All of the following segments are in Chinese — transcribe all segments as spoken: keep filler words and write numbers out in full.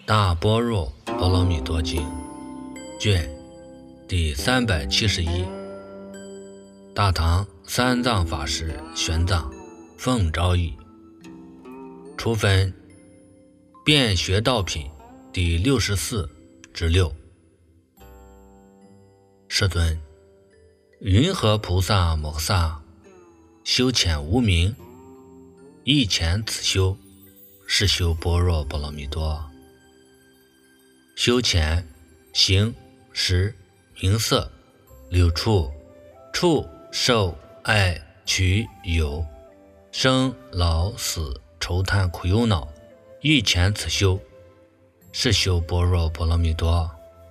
大般若波罗蜜多经卷第三百七十一，大唐三藏法师玄奘奉诏译，初分遍学道品第六十四之六。世尊，云何菩萨摩诃萨修浅无明，亦遣此修，是修般若波罗蜜多。修浅形识名色六处触受爱取有生老死愁叹苦忧恼，亦遣此修，是修般若波罗蜜多。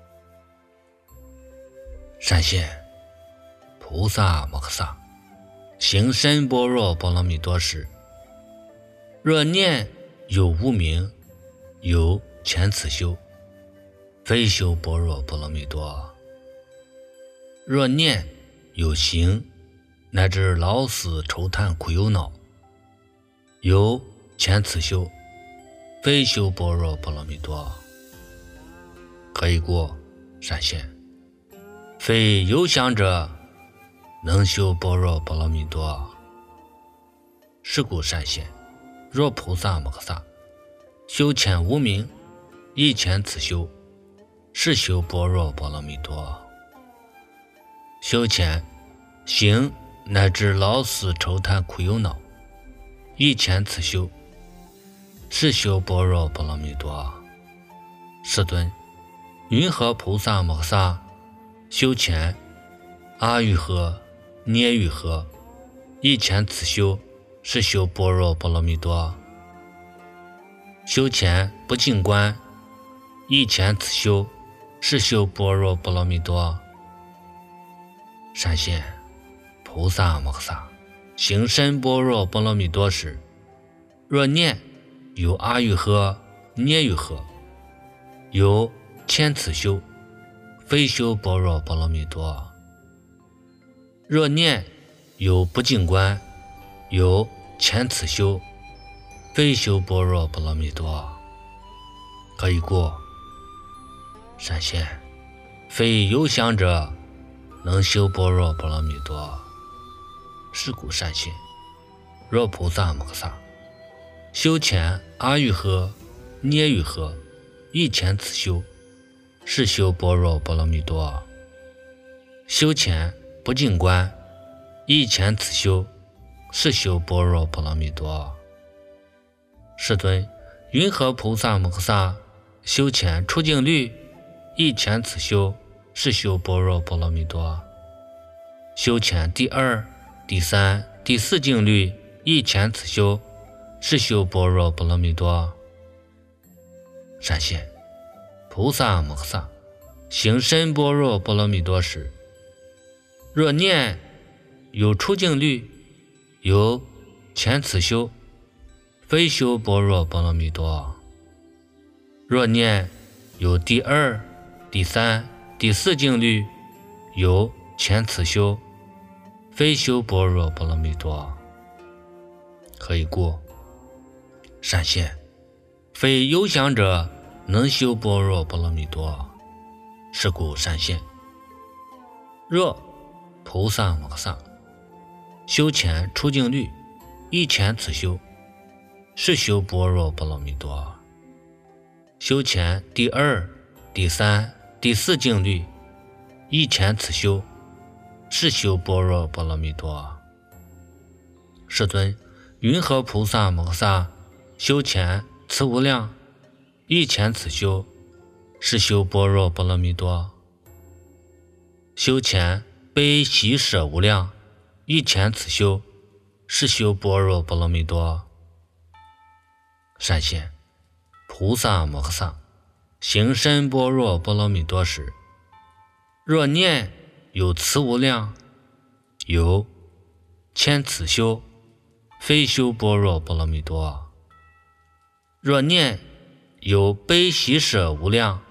善现菩萨摩诃萨行深般若波罗蜜多时，若念有无明，有遣此修，非修般若波罗蜜多。若念有行，乃至老死愁叹苦忧恼，有遣此修，非修般若波罗蜜多。可以过善现，非有想者能修般若波罗蜜多。是故善现，若菩萨摩诃萨修浅无明，亦遣此修，是修般若波罗蜜多。修浅行乃至老死愁叹苦忧恼，亦遣此修，是修般若波罗蜜多。世尊，云何菩萨摩诃萨修浅阿育诃、涅育诃，亦遣此修，是修般若波罗蜜多。修浅不净观，亦遣此修，是修般若波罗蜜多。善现菩萨摩诃萨行深般若波罗蜜多时，若念有阿育诃、涅育诃，有遣此修，非修般若波罗蜜多。若念有不净观，有遣此修，非修般若波罗蜜多。可以过善现，非有想者能修般若波罗蜜多。是故善现，若菩萨摩诃萨修浅阿育诃、涅育诃，亦遣此修，是修般若波罗蜜多。修浅不净观，亦遣此修，是修般若波罗蜜多。世尊，云何菩萨摩诃萨修浅出净律，亦遣此修，是修般若波罗蜜多。修浅第二、第三、第四净律，亦遣此修，是修般若波罗蜜多。善现菩萨摩诃萨行深般若波罗蜜多时，若念有出净律，有遣此修，非修般若波罗蜜多。若念有第二、第三、第四净律，有遣此修，非修般若波罗蜜多。可以过善现，非有想者能修般若波罗蜜多。是故善现，若菩萨摩诃萨修浅出净律，亦遣此修，是修般若波罗蜜多。修浅第二、第三、第四净律，亦遣此修，是修般若波罗蜜多。世尊，云何菩萨摩诃萨修浅慈无量，亦遣此修，是修般若波罗蜜多。修浅悲喜舍无量，亦遣此修，是修般若波罗蜜多。善现菩萨摩诃萨行深般若波罗蜜多时，若念有慈无量，有遣此修，非修般若波罗蜜多。若念有悲喜舍无量，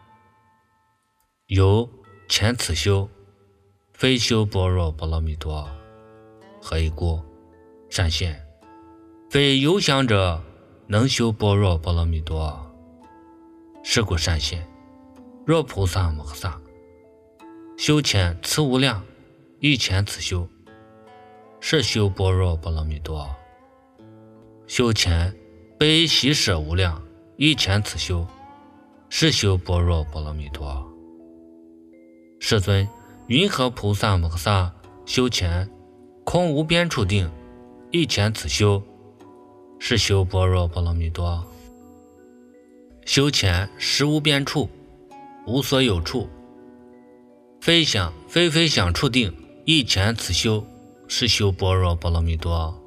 有遣此修，非修般若波罗蜜多。可以过善现，非有想者能修般若波罗蜜多。 是故善现。若菩萨摩诃萨修遣慈无量一千次修，是修般若波罗蜜多。修遣悲喜舍无量一千次修，是修般若波罗蜜多。世尊，云何菩萨摩诃萨修遣空无边处定一千次修，是修般若波罗蜜多。修遣实无边处无所有处非想非非想处定一千次修，是修般若波罗蜜多。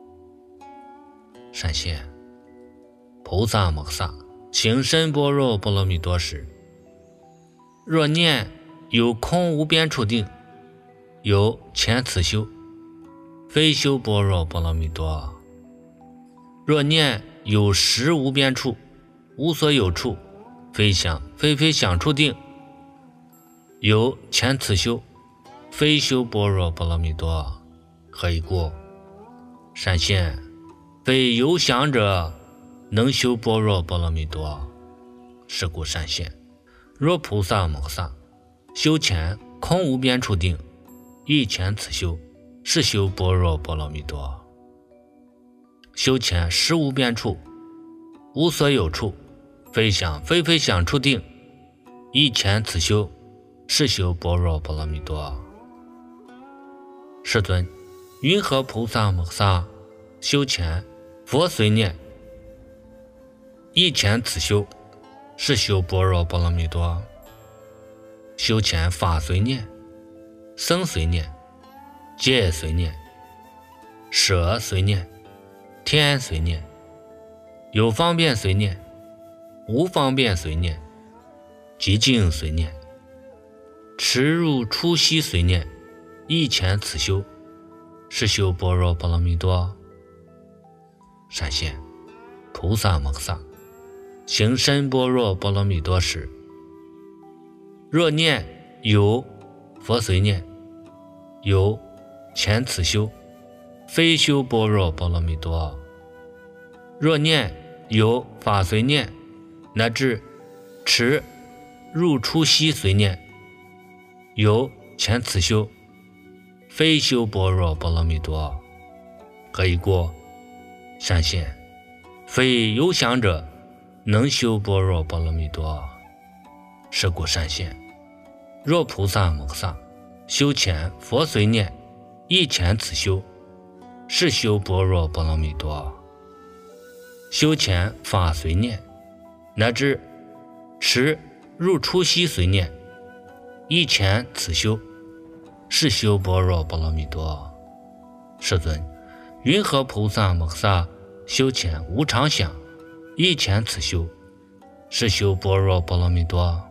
善现，菩萨摩诃萨行深般若波罗蜜多时，若念有空无边处定有千次修，非修般若波罗蜜多。若念有实无边处无所有处非想非非想处定有千次修，非修般若波罗蜜多。何以故？善现，非有想者能修般若波罗蜜多。是故善现，若菩萨摩诃萨修遣空无边处定一千次修，是修般若波罗蜜多。修遣实无边处无所有处非想非非想处定一千次修，是修般若波罗蜜多。世尊，云何菩萨摩诃萨修遣佛随念一千次修，是修般若波罗蜜多。修遣法随念僧随念戒随念舍随念天随念有方便随念无方便随念极静随念持入出息随念一千次修，是修般若波罗蜜多。善现，菩萨摩诃萨行深般若波罗蜜多时，若念有佛随念有千次修，非修般若波罗蜜多。若念有法随念乃至持入出息随念有千次修，非修般若波罗蜜多。何以故？善现，非有想者能修般若波罗蜜多。是故善现，若菩萨摩诃萨修遣佛随念一千次修，是修般若波罗蜜多。修遣法随念乃至持入出息随念一千次修，是修般若波罗蜜多。世尊，云何菩萨摩诃萨修遣无常想一千次修，是修般若波罗蜜多。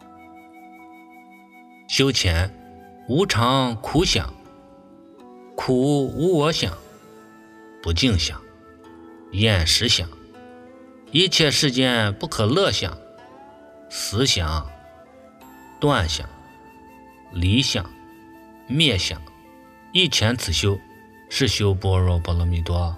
修遣无常苦想苦无我想不净想厌食想一切世间不可乐想思想断想离想灭想一千次修，是修般若波罗蜜多。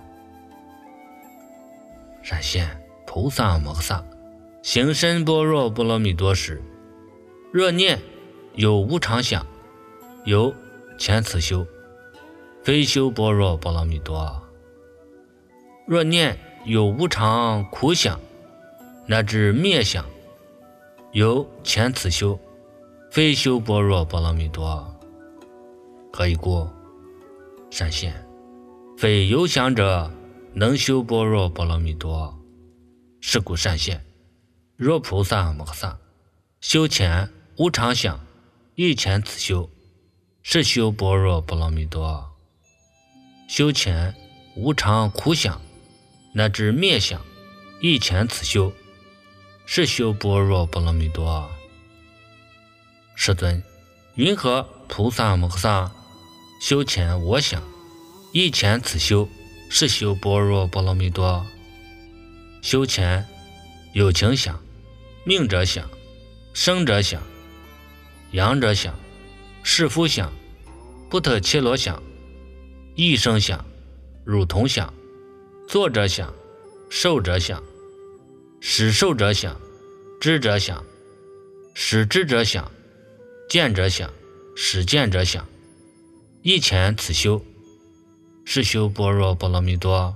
善现，菩萨摩诃萨行深般若波罗蜜多时，若念有无常想有千次修，非修般若波罗蜜多。若念有无常苦想乃至灭想有千次修，非修般若波罗蜜多。何以故？善现，非有想者能修般若波罗蜜多。是故善现，若菩萨摩诃萨修遣无常想一千次修，是修般若波罗蜜多。修遣无常苦想乃至灭想一千次修，是修般若波罗蜜多。世尊，云何菩萨摩诃萨修遣我想一千次修，是修般若波罗蜜多。修遣有情想命者想生者想养者想是夫想不特切罗想一生想乳童想作者想受者想使受者想知者想，使知者想，见者想，使见者想，一前此修，是修般若波罗蜜多。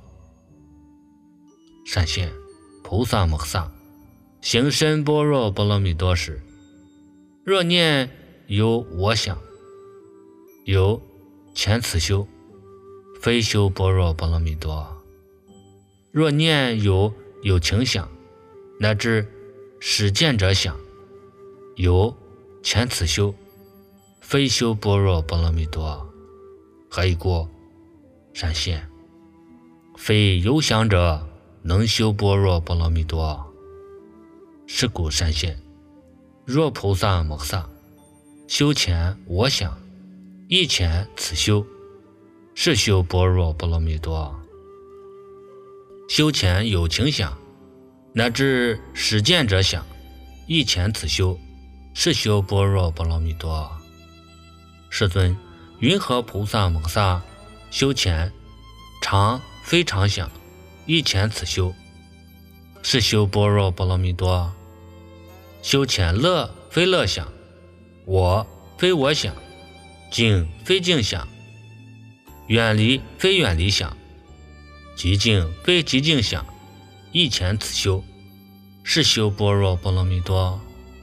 闪现菩萨摩诃萨行深般若波罗蜜多时，若念有我想，有前此修，非修般若波罗蜜多。若念有有情想，乃至使见者想，有前此修，非修般若波罗蜜多。何以故？闪现非有想者能修般若波罗蜜多。是故闪现若菩萨摩诃萨修前我想，亦前此修，是修般若波罗蜜多。修前有情想，乃至使见者想，亦前此修，是修般若波罗蜜多。世尊，云何菩萨摩诃萨修前常非常想，亦前此修，是修般若波罗蜜多。修前乐非乐想，我非我想，静非静想，远离非远离想，极静非极静想，亦前此修，是修般若波罗蜜多。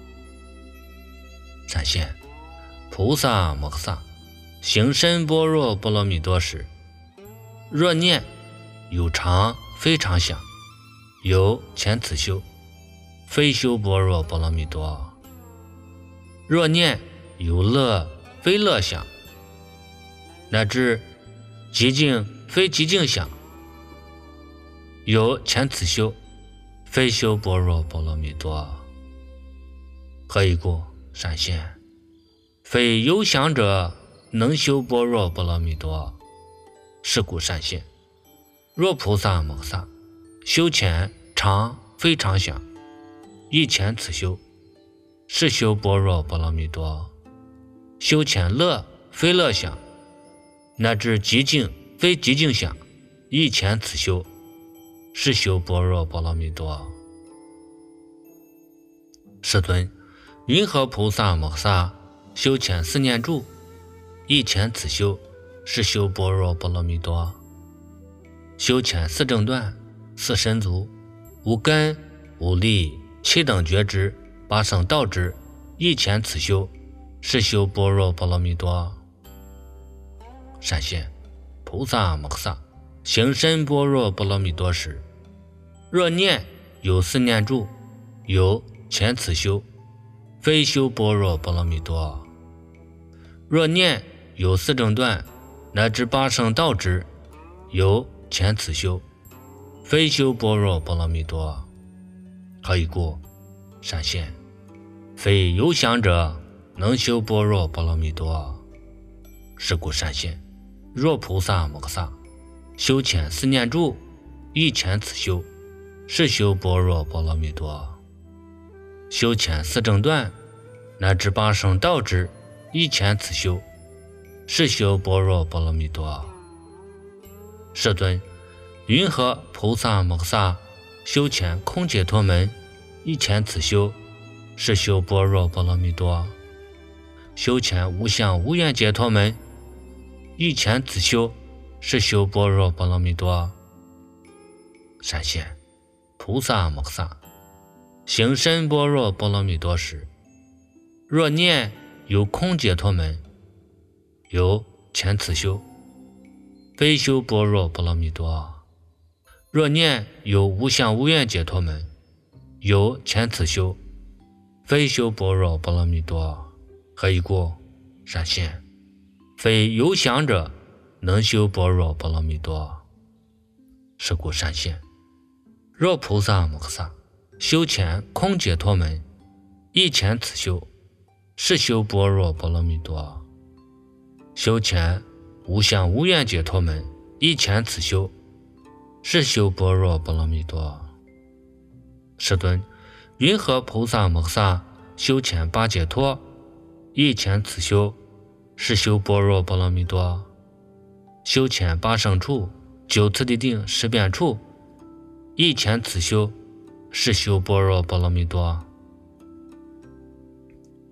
闪现菩萨摩诃萨行深般若波罗蜜多时，若念有常非常想，有前此修，非修般若波罗蜜多。若念有乐非乐想，乃至极静非极静想，有前此修，非修般若波罗蜜多。何以故？闪现非有想者能修般若波罗蜜多。是故闪现若菩萨摩诃萨修前常非常想，亦前此修，是修般若波罗蜜多。修前乐非乐想，乃至极静非极静想，亦前此修，是修般若波罗蜜多。世尊，云何菩萨摩诃萨修前四念住，亦前此修，是修般若波罗蜜多。修前四正断，四身足，无根无力，七等觉知，八圣道知，亦前此修，是修般若波罗蜜多。闪现菩萨摩诃萨行深般若波罗蜜多时，若念有四念住，有前此修，非修般若波罗蜜多。若念有四正断，乃至八圣道知，有前此修，非修般若波罗蜜多。何以故？闪现非有想者能修般若波罗蜜多。是故闪现若菩萨摩诃萨修前四念住，亦前此修，是修般若波罗蜜多。修前四正断，乃至八圣道知，亦前此修，是修般若波罗蜜多。世尊，云何菩萨摩诃萨修前空解脱门，亦前此修，是修般若波罗蜜多。修前无相无愿解脱门，亦前此修，是修般若波罗蜜多。闪现菩萨摩诃萨行深般若波罗蜜多时，若念有空解脱门，有前此修，非修般若波罗蜜多。若念有无相无愿解脱门，有前此修，非修般若波罗蜜多。何以故？闪现非有想者能修般若波罗蜜多。是故闪现若菩萨摩诃萨修前空解脱门，亦前此修，是修般若波罗蜜多。修前无相无愿解脱门，亦前此修，是修般若波罗蜜多。世尊，云何菩萨摩诃萨修前八解脱，亦前此修，是修般若波罗蜜多。修前八圣处，九次第定，十遍处，亦前此修，是修般若波罗蜜多。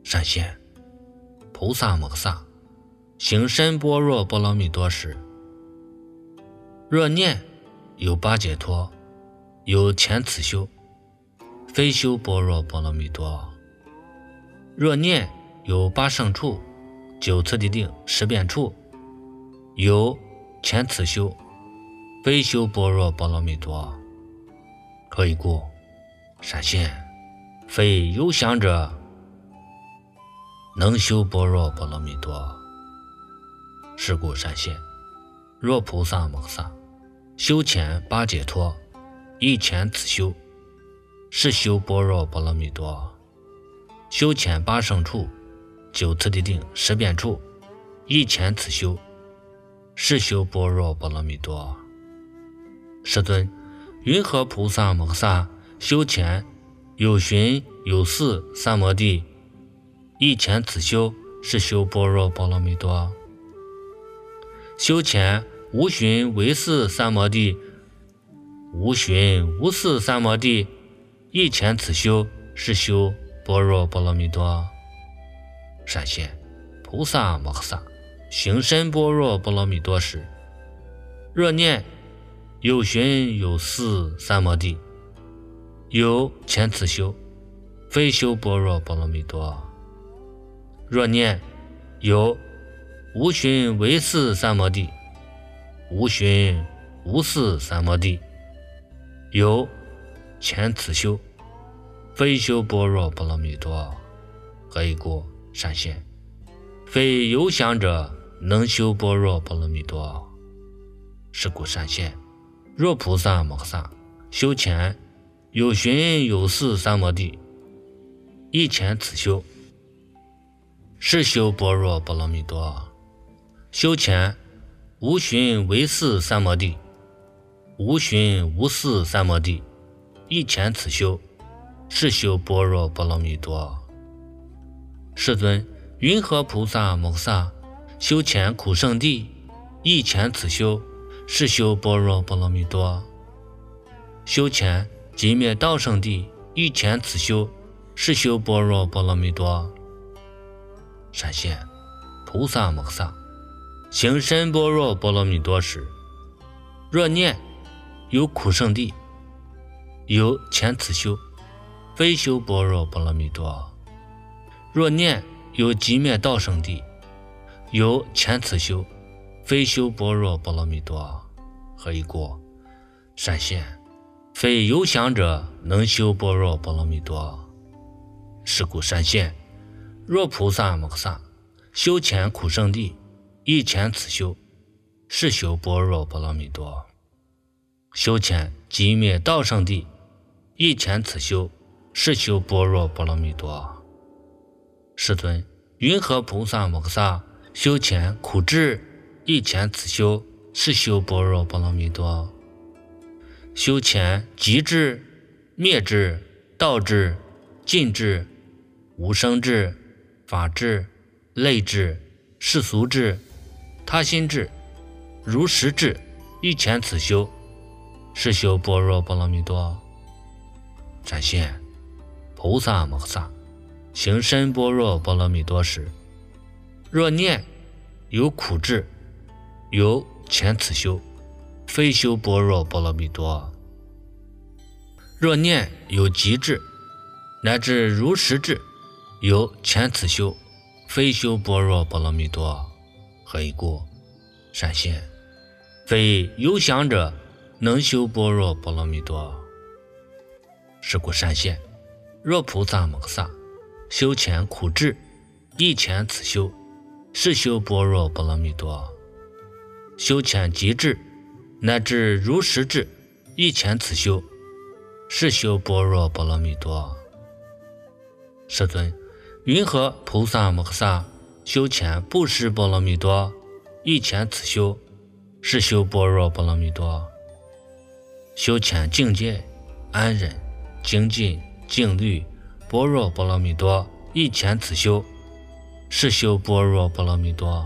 闪现。菩萨摩诃萨行深般若波罗蜜多时，若念有八解脱，有前此修，非修般若波罗蜜多。若念有八胜处，九次第定，十遍处，有前此修，非修般若波罗蜜多。可以故闪现，非有想者能修般若波罗蜜多。是故闪现，若菩萨摩诃萨修前八解脱，亦前此修，是修般若波罗蜜多。修前八胜处，九次第定，十遍处，亦前此修，是修般若波罗蜜多。世尊，云何菩萨摩诃萨修前有寻有四三摩地，亦前此修，是修般若波罗蜜多。修前无寻唯四三摩地，无寻无四三摩地，亦前此修，是修般若波罗蜜多。闪现，菩萨摩诃萨行深般若波罗蜜多时，若念有寻有四三摩地，有前此修，非修般若波罗蜜多。若念有无寻唯四三摩地，无寻无四三摩地，有前此修，非修般若波罗蜜多。何以故？闪现，非有想者能修般若波罗蜜多。是故闪现，若菩萨摩诃萨修前有寻有四三摩地，亦前此修，是修般若波罗蜜多。修前无寻唯四三摩地，无寻无四三摩地，亦前此修，是修般若波罗蜜多。世尊，云何菩萨摩诃萨修前苦圣地，亦前此修，是修般若波罗蜜多。修前寂灭道圣地，亦前此修，是修般若波罗蜜多。闪现，菩萨摩诃萨行深般若波罗蜜多时，若念有苦圣地，有前此修，非修般若波罗蜜多。若念有寂灭道圣地，有前此修，非修般若波罗蜜多。何以故？闪现，非有想者能修般若波罗蜜多。是故闪现，若菩萨摩诃萨修前苦圣地，亦前此修，是修般若波罗蜜多。修前寂灭道圣地，亦前此修，是修般若波罗蜜多。世尊，云何菩萨摩诃萨修前苦智，亦前此修，是修般若波罗蜜多。修前极智、灭智、道智、尽智、无生智、法智、类智、世俗智、他心智、如实智，亦前此修，是修般若波罗蜜多。闪现，菩萨摩诃萨行深般若波罗蜜多时，若念有苦智，有前此修，非修般若波罗蜜多。若念有极智，乃至如实智，有前此修，非修般若波罗蜜多。何以故？闪现，非有想者能修般若波罗蜜多。是故闪现，若菩萨摩诃萨修前苦智，亦前此修，是修般若波罗蜜多。修前极智，乃至如实智，亦前此修，是修般若波罗蜜多。世尊，云何菩萨摩诃萨修前布施波罗蜜多，亦前此修，是修般若波罗蜜多。修前境界、安忍、精进、静虑、般若波罗蜜多，亦前此修，是修般若波罗蜜多。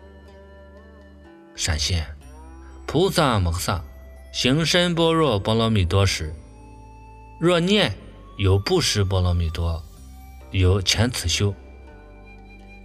闪现，菩萨摩诃萨行深般若波罗蜜多时，若念有布施波罗蜜多，有前此修，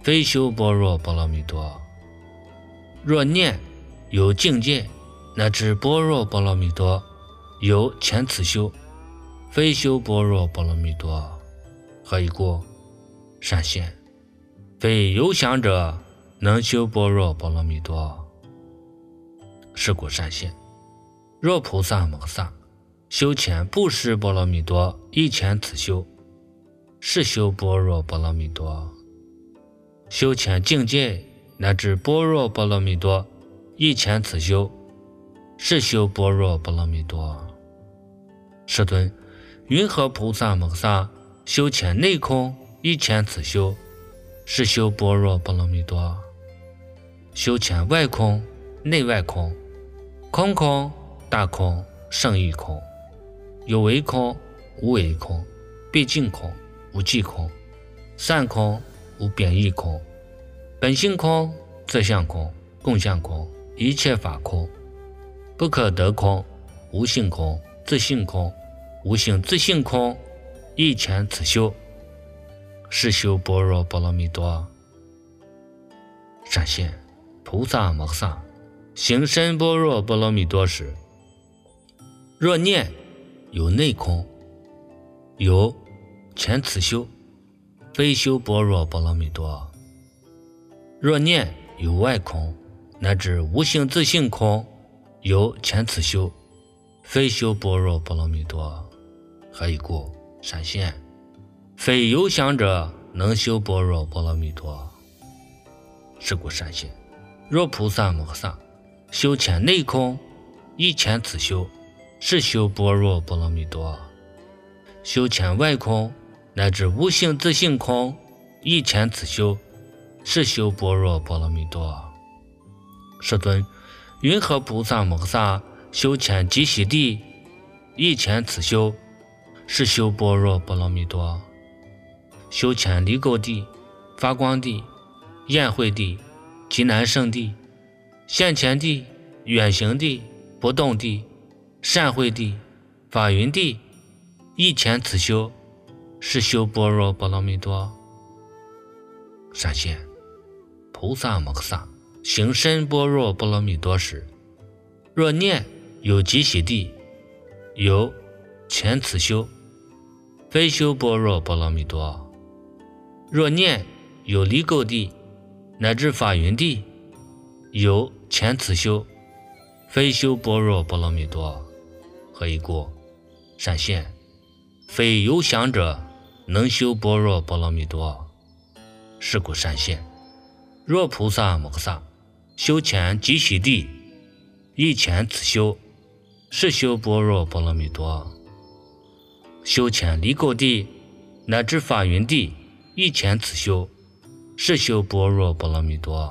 非修般若波罗蜜多。若念有境界乃至般若波罗蜜多，有前此修，非修般若波罗蜜多，何以故？善现，非有想者能修般若波罗蜜多。是故善现，若菩萨摩诃萨修前布施波罗蜜多，亦前此修，是修般若波罗蜜多。修前境界乃至般若波罗蜜多，亦前此修，是修般若波罗蜜多。世尊，云何菩萨摩诃萨修前内空，亦前此修，是修般若波罗蜜多。修前外空、内外空、空空、大空、胜义空、有为空、无为空、毕竟空、无际空、散空、无贬义空、本性空、自相空、共相空、一切法空、不可得空、无性空、自性空、无性自性空，亦前此修，是修般若波罗蜜多。善现，菩萨摩诃萨行深般若波罗蜜多时，若念有内空，有前此修，非修般若波罗蜜多。若念有外空乃至无性自性空，有前此修，非修般若波罗蜜多。何以故？善现，非有想者能修般若波罗蜜多。是故善现，若菩萨摩诃萨修前内空，亦前此修，是修般若波罗蜜多。修前外空乃至无性自性空，亦前此修，是修般若波罗蜜多。世尊，云何菩萨摩诃萨修前极喜地，亦前此修，是修般若波罗蜜多。修前离垢地、发光地、宴会地、极难胜地、现前地、远行地、不动地、善会地、法云地，亦前此修，是修般若波罗蜜多。善现，菩萨摩诃萨行深般若波罗蜜多时，若念有极喜地，有前此修，非修般若波罗蜜多。若念有离垢地乃至法云地，有前此修，非修般若波罗蜜多。何以故？善现，非有想者能修般若波罗蜜多。是故善现，若菩萨摩诃萨修前极喜地，亦前此修，是修般若波罗蜜多。修前离垢地乃至法云地，亦前此修，是修般若波罗蜜多。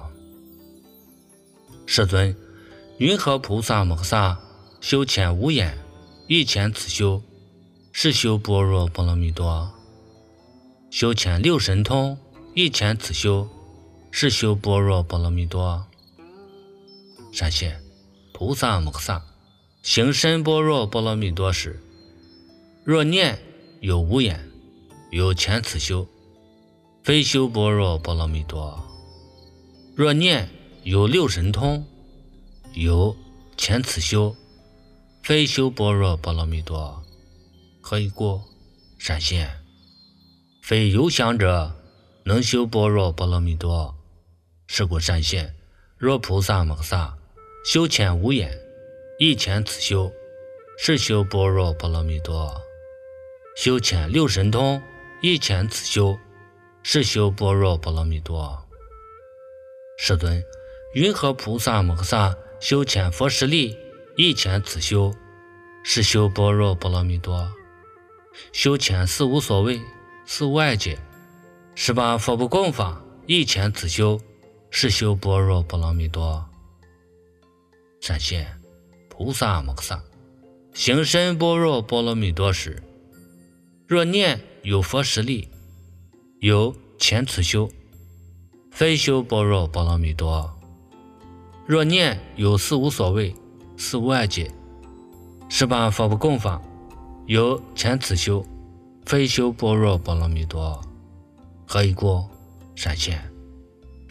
世尊，云何菩萨摩诃萨修前无眼，亦前此修，是修般若波罗蜜多。修前六神通，亦前此修，是修般若波罗蜜多。善现，菩萨摩诃萨行深般若波罗蜜多时，若念有无眼，有前此修，非修般若波罗蜜多。若念有六神通，有前此修，非修般若波罗蜜多。何以故？善现，非有想者能修般若波罗蜜多。是故善现，若菩萨摩诃萨修前无眼，亦前此修，是修般若波罗蜜多。修前六神通，亦前此修，是修般若波罗蜜多。世尊，云何菩萨摩诃萨修前佛实力，亦前此修，是修般若波罗蜜多。修前四无所谓、四无碍解、十八佛不共法，亦前此修，是修般若波罗蜜多。善现，菩萨摩诃萨行深般若波罗蜜多时，若念有佛实力，有前此修，非修般若波罗蜜多。若念有四无所谓、四无碍解、十八佛不共法，有前此修，非修般若波罗蜜多。何以故？善现，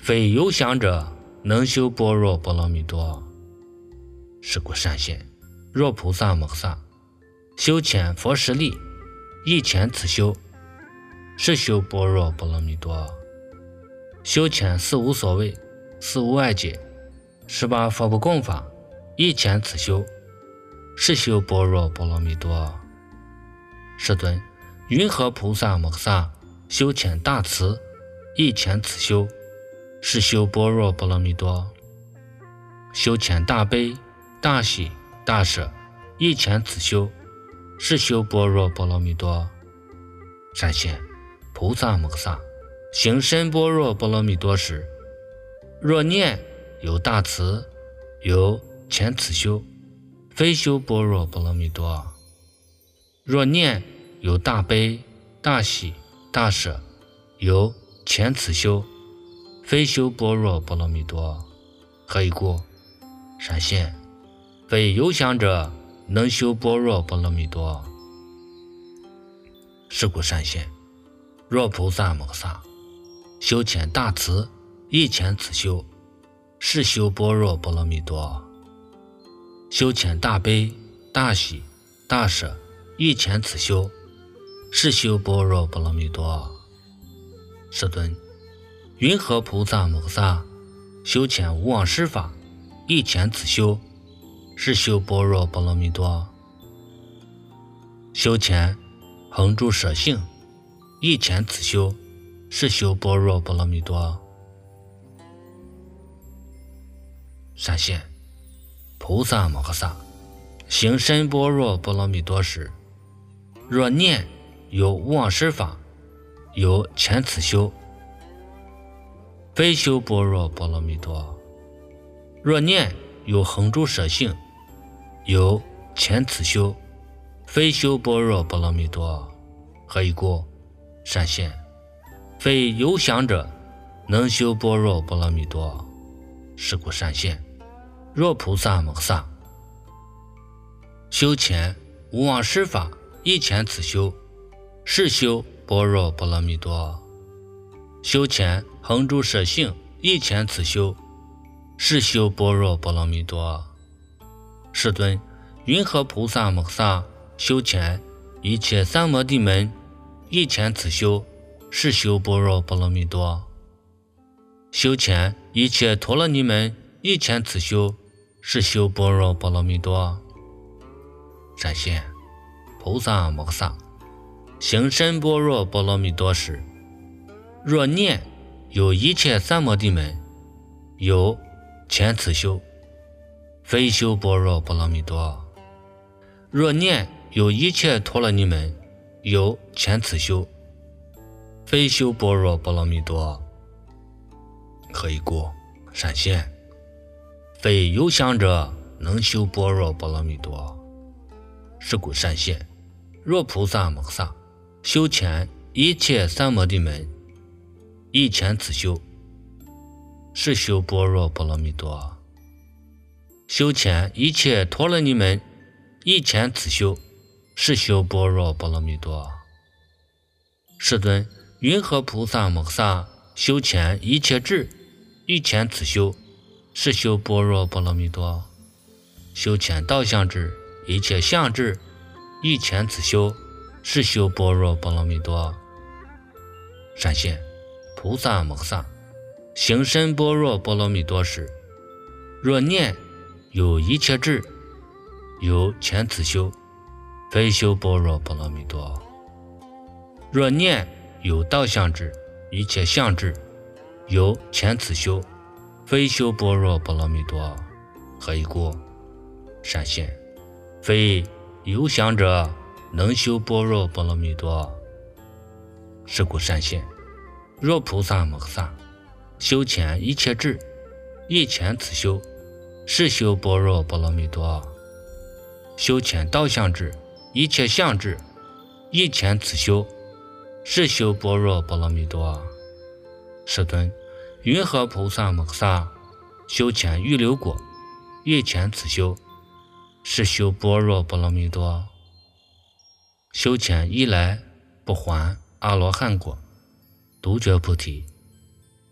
非有想者能修般若波罗蜜多。是故善现，若菩萨摩诃萨修遣佛十力，亦遣此修，是修般若波罗蜜多。修遣四无所谓，四无碍解，十八佛不共法，亦遣此修，是修般若波罗蜜多。世尊，云何菩萨摩诃萨修遣大慈，亦遣此修，是修般若波罗蜜多。修遣大悲、大喜、大舍，亦遣此修，是修般若波罗蜜多。善现，菩萨摩诃萨行深般若波罗蜜多时，若念有大慈，有遣此修，非修般若波罗蜜多。若念有大悲、大喜、大舍，有遣此修，非修般若波罗蜜多。何以故？善现，非有想者能修般若波罗蜜多。是故善现，若菩萨摩诃萨修遣大慈，亦遣此修，是修般若波罗蜜多。修遣大悲、大喜、大舍，亦遣此修，是修般若波罗蜜多。世尊，云何菩萨摩诃萨修遣无妄施法，亦遣此修，是修般若波罗蜜多。修遣恒住舍性，亦遣此修，是修般若波罗蜜多。善现，菩萨摩诃萨行深般若波罗蜜多时，若念有无妄施法，有遣此修，非修般若波罗蜜多。若念有恒住舍性，有遣此修，非修般若波罗蜜多。何以故？善现，非有想者能修般若波罗蜜多。是故善现，若菩萨摩诃萨修遣无妄施法，亦遣此修，是修般若波罗蜜多。修遣恒住舍性，亦遣此修，是修般若波罗蜜多。世尊，云何菩萨摩诃萨修遣一切三摩地门，亦遣此修，是修般若波罗蜜多。修遣一切陀罗尼门，亦遣此修，是修般若波罗蜜多。善现，菩萨摩诃萨行深般若波罗蜜多时，若念有一切三摩地门，有遣此修，非修般若波罗蜜多。若念有一切陀罗尼门，有遣此修，非修般若波罗蜜多。何以故？善现，非有想者能修般若波罗蜜多。是故善现，若菩萨摩诃萨修遣一切三摩地门，亦遣此修，是修般若波罗蜜多。修遣一切陀罗尼门，亦遣此修，是修般若波罗蜜多。世尊，云何菩萨摩诃萨修遣一切智，亦遣此修，是修般若波罗蜜多。修遣道相智，一切相智，亦遣此修，是修般若波罗蜜多。善现，菩萨摩诃萨行深般若波罗蜜多时，若念有一切智，有遣此修，非修般若波罗蜜多。若念有道相智，一切相智，有遣此修，非修般若波罗蜜多。何以故？善现，非有想者能修般若波罗蜜多。是故善现，若菩萨摩诃萨修遣一切智，亦遣此修，是修般若波罗蜜多。修遣道相智，一切相智，亦遣此修，是修般若波罗蜜多。世尊，云何菩萨摩诃萨修遣预流果，亦遣此修，是修般若波罗蜜多。修遣一来不还阿罗汉果，独觉菩提，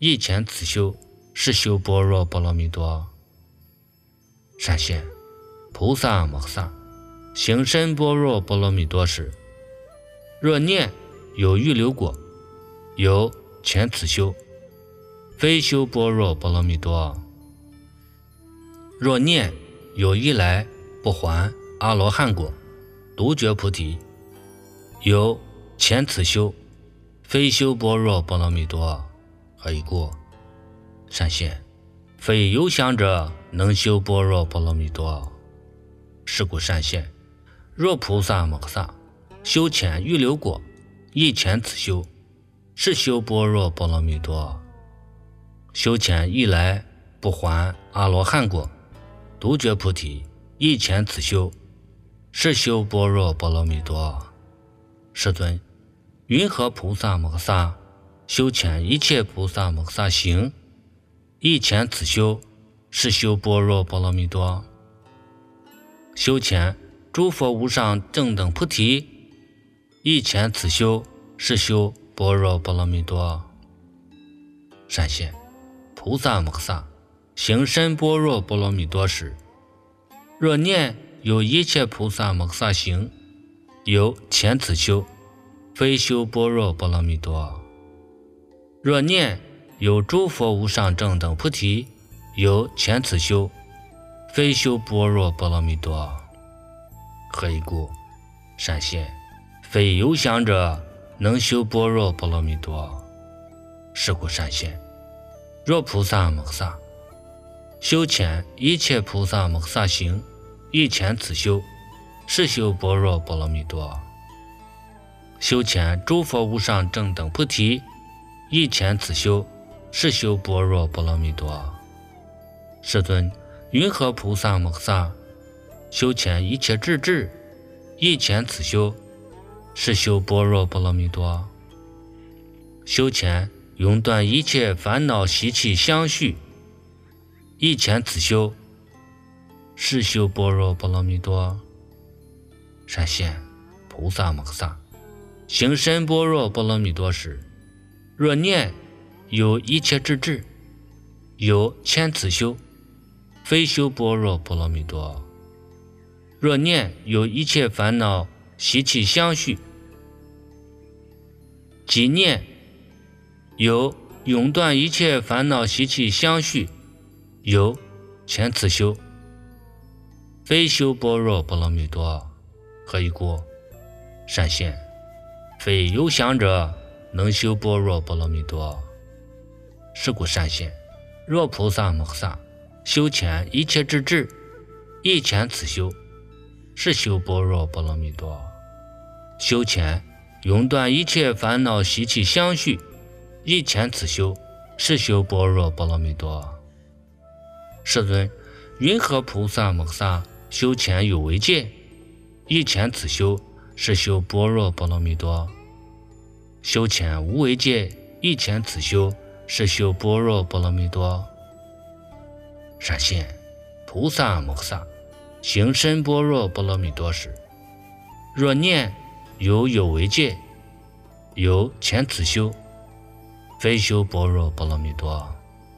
一前此修，是修般若波罗蜜多。闪现菩萨摩诃萨行深般若波罗蜜多时，若念有预流果，由前此修，非修般若波罗蜜多。若念有一来不还阿罗汉果，独觉菩提，由前此修，非修般若波罗蜜多。何以故？闪现非有想者能修般若波罗蜜多。是故闪现若菩萨摩诃萨修前预流果，亦前此修，是修般若波罗蜜多。修前一来不还阿罗汉果，独觉菩提，亦前此修，是修般若波罗蜜多。世尊，云何菩萨摩诃萨修前一切菩萨摩诃萨行，亦前此修，是修般若波罗蜜多。修前诸佛无上正等菩提，亦前此修，是修般若波罗蜜多。闪现菩萨摩诃萨行深般若波罗蜜多时，若念有一切菩萨摩诃萨行，由前此修，非修般若波罗蜜多。若念有诸佛无上正等菩提，由前此修，非修般若波罗蜜多。何以故？闪现非有想者能修般若波罗蜜多。是故闪现若菩萨摩诃萨修前一切菩萨摩诃萨行，亦前此修，是修般若波罗蜜多。修前诸佛无上正等菩提，亦前此修，是修般若波罗蜜多。世尊，云何菩萨摩诃萨修前一切智智，亦前此修，是修般若波罗蜜多。修前永断一切烦恼习气相续，亦前此修，是修般若波罗蜜多。闪现菩萨摩诃萨行深般若波罗蜜多时，若念有一切智智，由前此修，非修般若波罗蜜多。若念有一切烦恼习气相续，即念有永断一切烦恼习气相续，由前此修，非修般若波罗蜜多。何以故？闪现非有想者能修般若波罗蜜多。是故闪现若菩萨摩诃萨修前一切智智，亦前此修，是修般若波罗蜜多。修前永断一切烦恼习气相续，亦前此修，是修般若波罗蜜多。世尊，云何菩萨摩诃萨修前有为戒，亦前此修，是修般若波罗蜜多。修前无为戒，亦前此修，是修般若波罗蜜多。闪现菩萨摩诃萨行深般若波罗蜜多时，若念有有为戒，由前此修，非修般若波罗蜜多。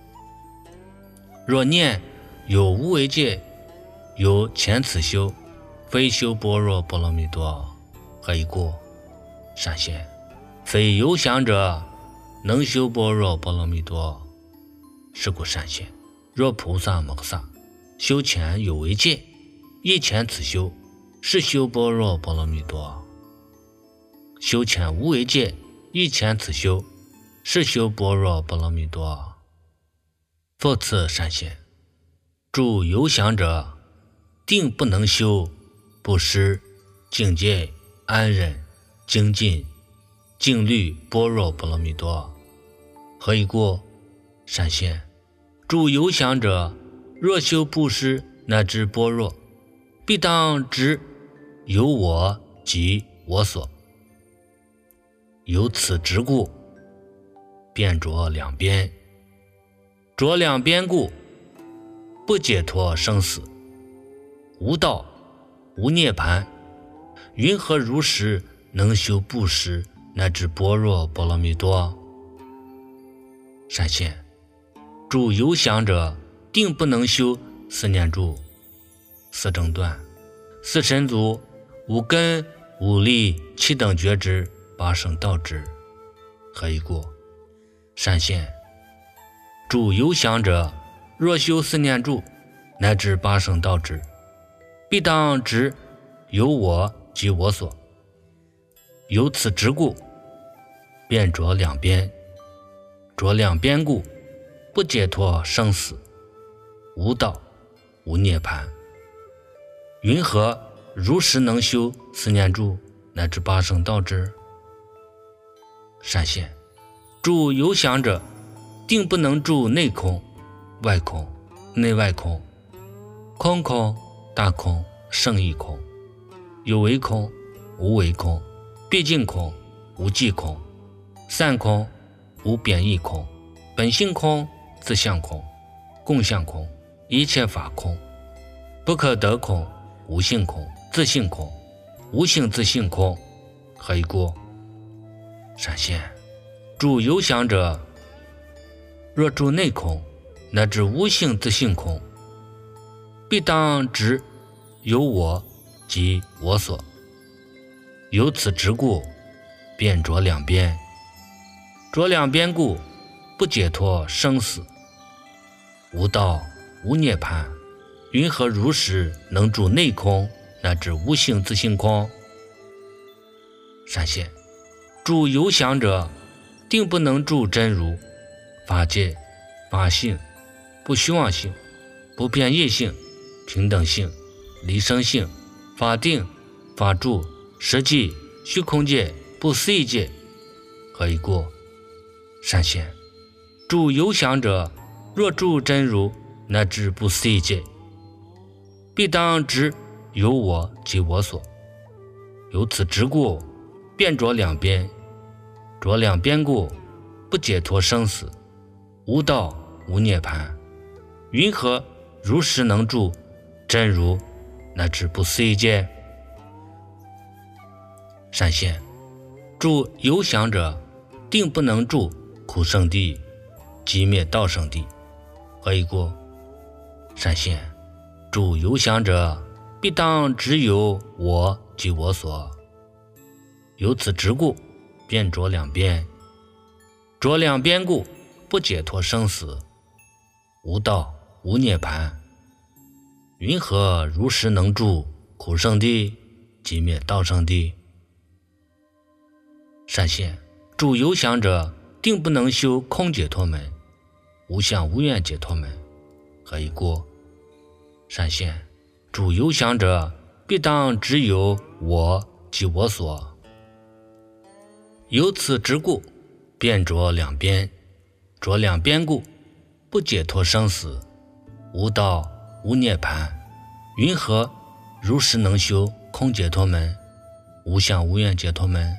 若念有无为戒，由前此修，非修般若波罗蜜多。何以故？闪现非有想者能修般若波罗蜜多。是故闪现若菩萨摩诃萨修前有为戒，亦前此修，是修般若波罗蜜多。修前无为戒，亦前此修，是修般若波罗蜜多。复次闪现诸有想者定不能修布施、境界、安忍、精进、静虑般若波罗蜜多。何以故？闪现诸有想者若修布施乃至般若，必当知有我即我所，由此执故，便着两边，着两边故，不解脱生死，无道无涅槃，云何如实能修布施乃至般若波罗蜜多？ 闪现。住有想者，定不能修四念住、四正断、四神足、五根、五力、七等觉知、八圣道知。何以故？闪现。住有想者，若修四念住，乃至八圣道知，必当知有我即我所。由此之故，便着两边，着两边故，不解脱生死，无道，无涅槃。云何如实能修四念住乃至八圣道知？闪现。住有想者，定不能住内空、外空、内外空、空空、大空、圣义空、有为空、无为空、毕竟空、无际空、散空、无贬义空、本性空、自相空、共相空、一切法空、不可得空、无性空、自性空、无性自性空。何以故？闪现。住有想者，若住内空乃至无性自性空，必当知有我即我所。由此之故，便着两边，着两边故，不解脱生死，无道，无涅槃。云何如实能住内空乃至无性自性空？闪现。住有想者，定不能住真如、法界、法性、不虚妄性、不变异性、平等性、离生性、法定、法住、实际、虚空界、不思议界。何以故？闪现。住有想者，若住真如乃至不思议界，必当知有我即我所。由此之故，便着两边，着两边故，不解脱生死，无道，无涅槃。云何如实能住真如乃至不思议界？闪现。住有想者，定不能住苦圣地，即灭道圣地。何以故？闪现。住有想者，必当知有我即我所。由此之故，便着两边，着两边故，不解脱生死，无道，无涅槃。云何如实能住苦圣地，即灭道圣地？闪现。住有想者，定不能修空解脱门，无相无愿解脱门。何以故？闪现。住有想者，必当知有我即我所。由此之故，便着两边，着两边故，不解脱生死，无道，无涅槃。云何如实能修空解脱门，无相无愿解脱门？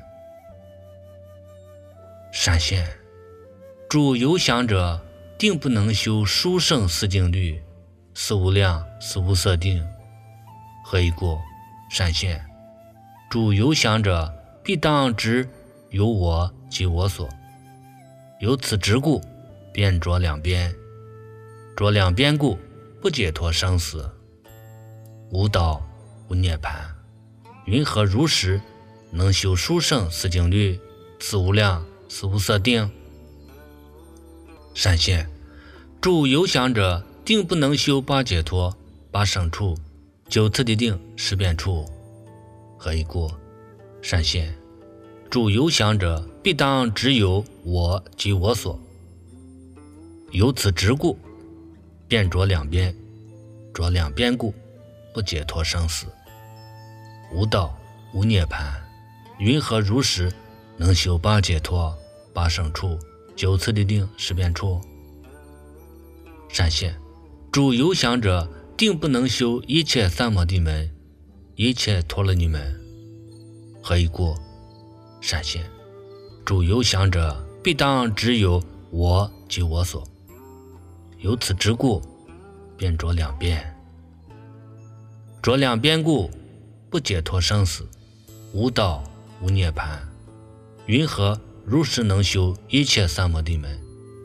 闪现。住有想者，定不能修殊胜四静虑、四无量、四无色定。何以故？闪现。住有想者，必当知有我即我所。由此之故，便着两边，着两边故，不解脱生死，无道，无涅槃。云何如实能修殊胜四静虑、四无量、四无色定？闪现。住有想者，定不能修八解脱、八胜处、九次第定、十变处。何以故？闪现。住有想者，必当知有我即我所。由此之故，便着两边，着两边故，不解脱生死，无道，无涅槃。云何如实能修八解脱、八胜处、九次第定、十变处？闪现。住有想者，定不能修一切三摩地门，一切陀罗尼门。何以故？闪现。住有想者，必当知有我即我所。由此之故，便着两边，着两边故，不解脱生死，无道，无涅槃。云何如实能修一切三摩地门，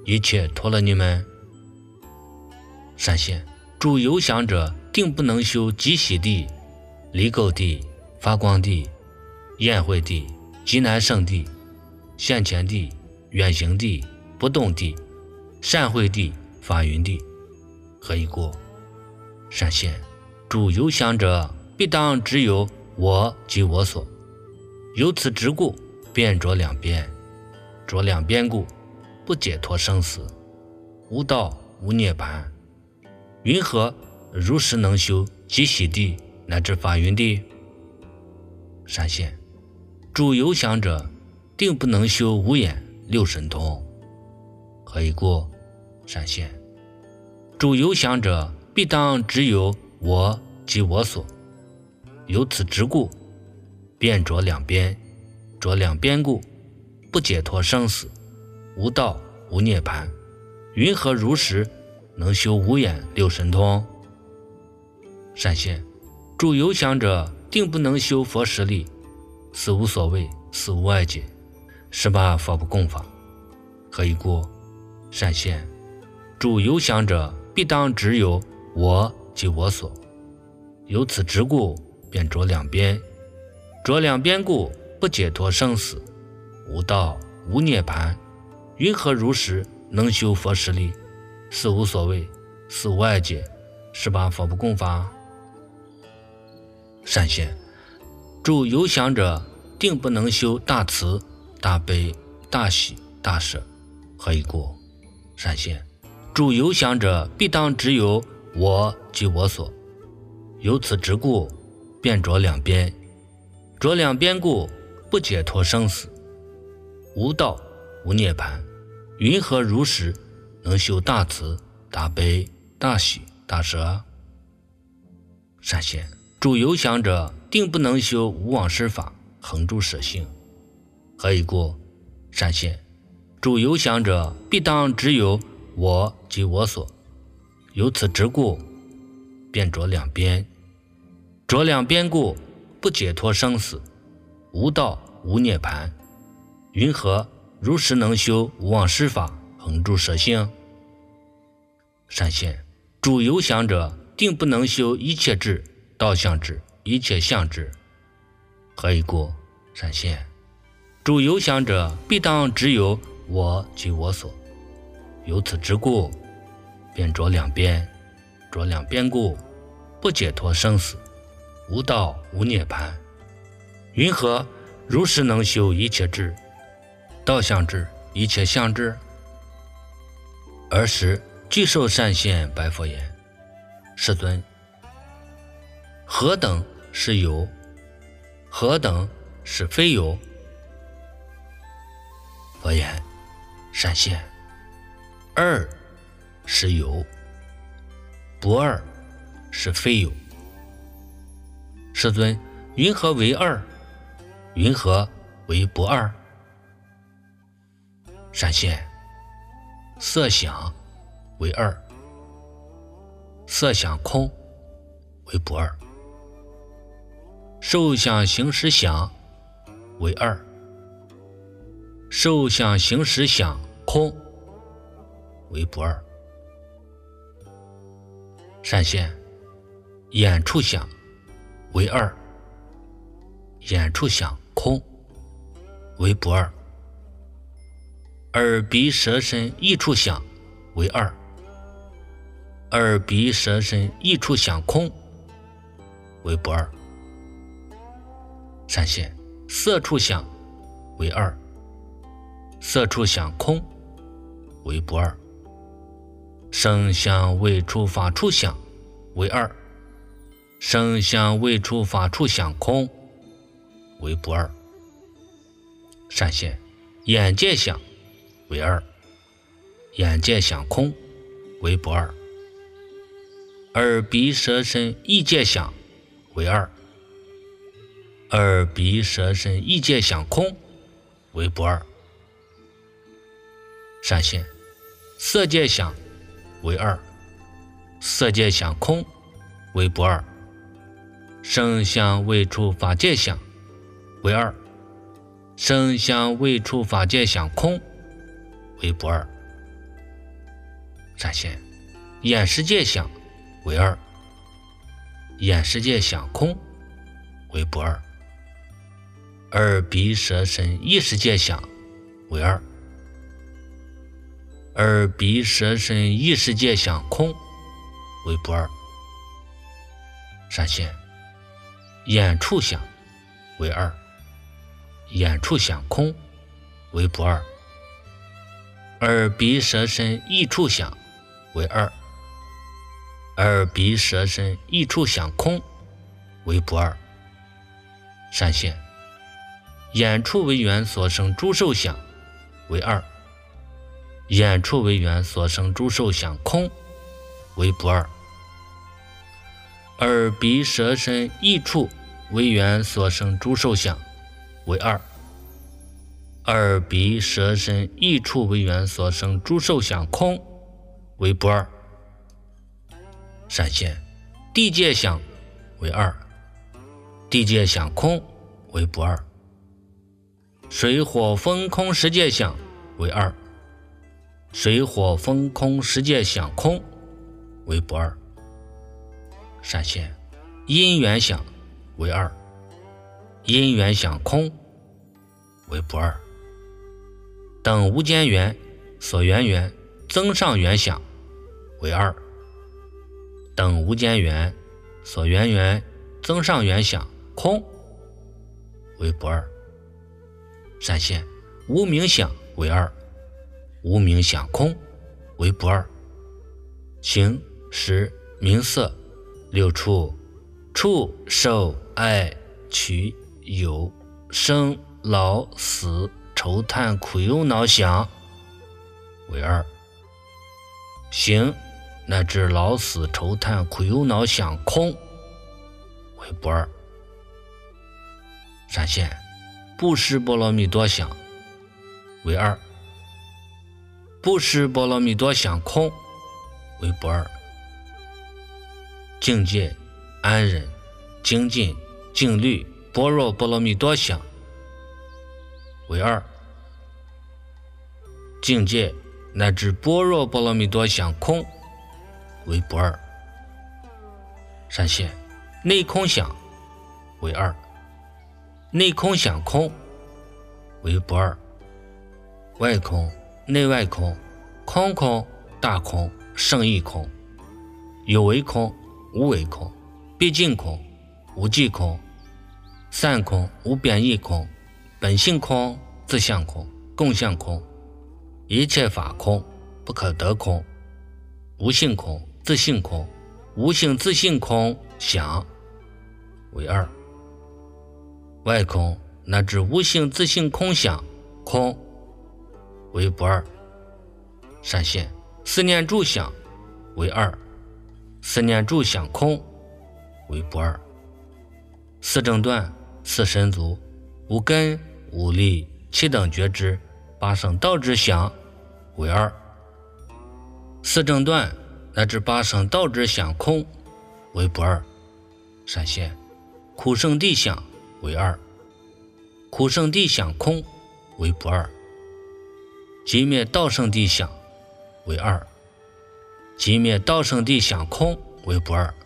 一切陀罗尼们。闪现诸有想者，定不能修极喜地、离垢地、发光地、宴会地、极难胜地、现前地、远行地、不动地、善会地、法云地。何以故？闪现诸有想者，必当只有我及我所。由此之故，便着两边，着两边故，不解脱生死，无道无涅槃。云何如实能修极喜地乃至法云地？闪现诸有想者，定不能修无眼六神通。何以故？闪现诸有想者，必当只有我及我所。由此之故，便着两边，着两边故，不解脱生死，无道无涅槃。云何如实能修无眼六神通？闪现诸有想者，定不能修佛实力，死无所谓，死无碍解，十八佛不共法。何以故？闪现诸有想者，必当只有我及我所。由此之故，便着两边，着两边故，不解脱生死，无道无涅槃。云何如实能修佛实力，死无所谓，死无碍解，十八佛不共法？闪现诸有想者，定不能修大慈、大悲、大喜、大舍。何以故？闪现诸有想者，必当只有我及我所。由此之故，便着两边，着两边故，不解脱生死，无道无涅槃。云何如实能修大慈、大悲、大喜、大舍？闪现诸有想者，定不能修无忘失法，恒住舍性。何以故？闪现诸有想者，必当只有我及我所。由此之故，便着两边，着两边故，不解脱生死，无道无涅槃。云何如实能修无忘失法，恒住舍性？闪现诸有想者，定不能修一切智、道相智、一切相智。何以故？闪现诸有想者，必当只有我及我所。由此之故，便着两边，着两边故，不解脱生死，无道无涅槃。云何如实能修一切智、道相智、一切相智？尔时具受善现白佛言：世尊，何等是有？何等是非有？佛言：善现，二是有，不二是非有。世尊，云何为二？云何为不二？闪现色想为二，色想空为不二，受想行识想为二，受想行识想空为不二。闪现眼处想为二，眼处想空为不二，耳鼻舌身意处想为二，耳鼻舌身意处想空为不二。闪现色处想为二，色处想空为不二，声香味触法处想为二，声香味触法处想空为不二。闪现眼界想为二，眼界想空为不二，耳鼻舌身意界想为二，耳鼻舌身意界想空为不二。闪现色界想为二，色界想空为不二，声香味触法界想为二，声香味触法界想空为不二。 闪现眼世界想为二，眼世界想空为不二，耳鼻舌身意识界想为二，耳鼻舌身意识界想空为不二，闪现眼处想为二，眼处想空为不二，耳鼻舌身意处想为二，耳鼻舌身意处想空为不二，闪现眼处为缘所生诸受想为二，眼处为缘所生诸受想空为不二，耳鼻舌身意处为缘所生诸受想为二，耳鼻舌身意处为缘所生诸受想空为不二，闪现地界想为二，地界想空为不二，水火风空十界想为二，水火风空十界想空为不二，闪现因缘想为二，因缘想空为不二，等无间缘所缘缘增上缘想为二，等无间缘所缘缘增上缘想空为不二，闪现无明想为二，无明想空为不二，形识名色六处触受爱取有生老死愁叹苦忧恼想为二，行乃至老死愁叹苦忧恼想空为不二，闪现布施波罗蜜多想为二，布施波罗蜜多想空为不二，境界安忍精进静虑般若波罗蜜多想为二，境界乃至般若波罗蜜多想空为不二，闪现内空想为二，内空想空为不二，外空内外空空空大空胜义空有为空无为空毕竟空无际空散空无变异空本性空自相空共相空一切法空不可得空无性空自性空无性自性空想为二，外空乃至无性自性空想空为不二，闪现思念住想为二，思念住想空为不二，四正断四神足无根无力七等觉知八圣道之想为二，四正断乃至八圣道之想空为不二，闪现苦圣地想为二，苦圣地想空为不二，即灭道圣地想为二，即灭道圣地想空为不二，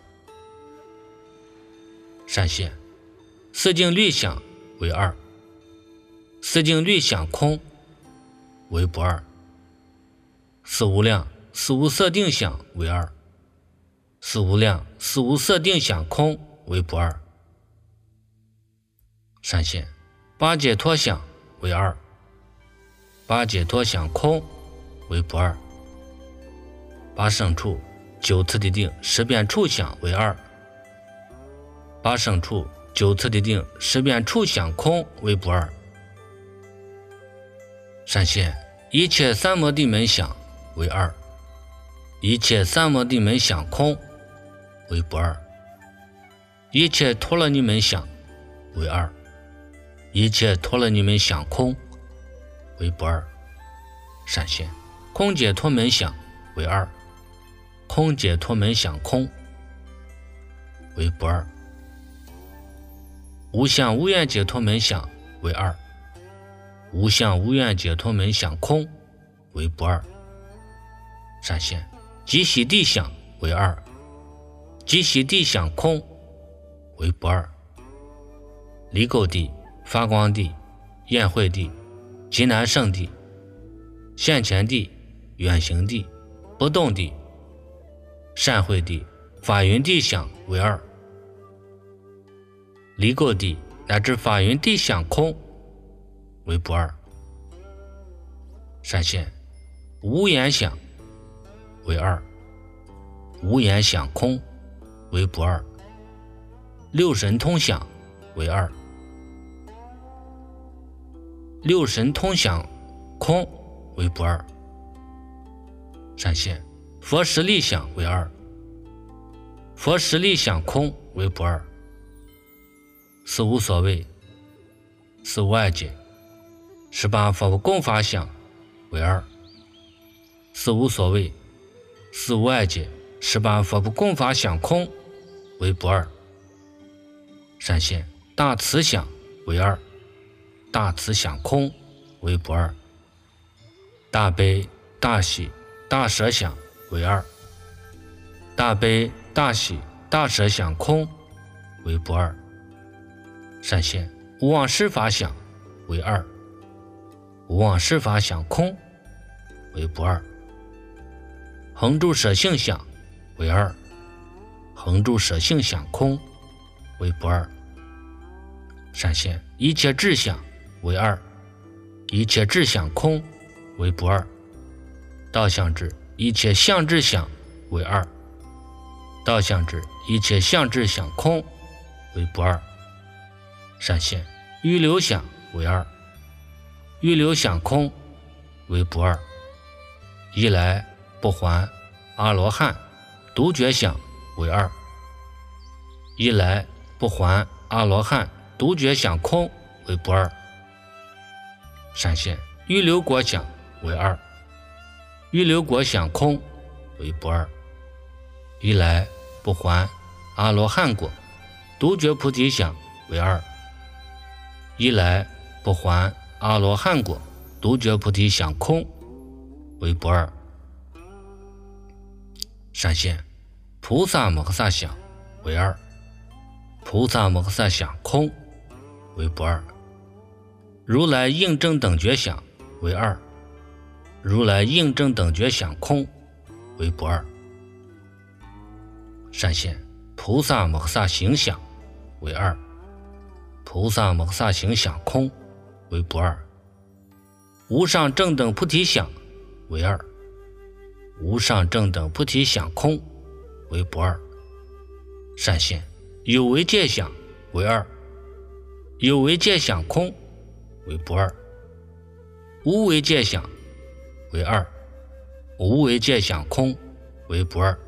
闪现四境律想为二，四境律想空为不二，四无量四无色定想为二，四无量四无色定想空为不二，闪现八解脱想为二，八解脱想空为不二，八胜处九次地定十遍处想为二，八胜处九次地定十遍处想空为不二，闪现一切三摩地门想为二，一切三摩地门想空为不二，一切陀罗尼门想为二，一切陀罗尼门想空为不二，闪现空解脱门想为二，空解脱门想空为不二，无相无愿解脱门想为二，无相无愿解脱门想空为不二，闪现即悉地想为二，即悉地想空为不二。离垢地、发光地、宴会地、极难胜地、现前地、远行地、不动地、善会地、法云地想为二。离垢地乃至法云地想空为不二。闪现无言想为二，无言想空为不二。六神通想为二，六神通想空为不二。闪现佛实力想为二，佛实力想空为不二。四无所谓，四无碍解，十八佛不共法想为二。四无所谓，四无碍解，十八佛不共法想空为不二。闪现大慈想为二，大慈想空为不二。大悲大喜大舍想为二，大悲大喜大舍想空为不二。闪现无妄施法想为二，无妄施法想空为不二。恒住舍性想为二，恒住舍性想空为不二。闪现一切智想为二，一切智想空为不二。道相智一切相智想为二，道相智一切相智想空为不二。闪现预流想为二，预流想空为不二。一来不还阿罗汉独觉想为二，一来不还阿罗汉独觉想空为不二。闪现预流果想为二，预流果想空为不二。一来不还阿罗汉果独觉菩提想为二，一来不还阿罗汉果独觉菩提想空为不二。闪现菩萨摩诃萨想为二，菩萨摩诃萨想空为不二。如来应正等觉想为二，如来应正等觉想空为不二。闪现菩萨摩诃萨行想为二，菩萨摩诃萨行想空为不二。无上正等菩提想为二，无上正等菩提想空为不二。闪现有为界想为二，有为界想空为不二。无为界想为二，无为界想空为不二。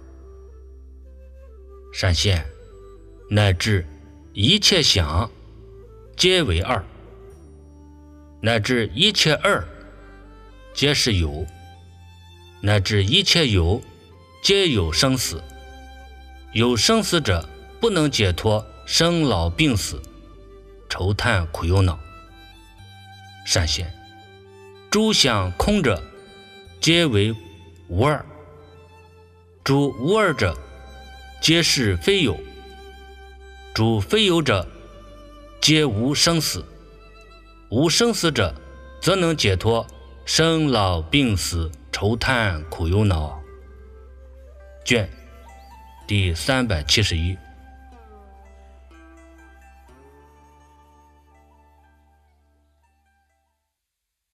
闪现乃至一切想皆为二，乃至一切二皆是有，乃至一切有皆有生死。有生死者不能解脱生老病死，愁叹苦忧恼。闪现诸想空者皆为无二，诸无二者皆是非有，诸非有者皆无生死。无生死者则能解脱生老病死愁叹苦忧恼。卷第三百七十一。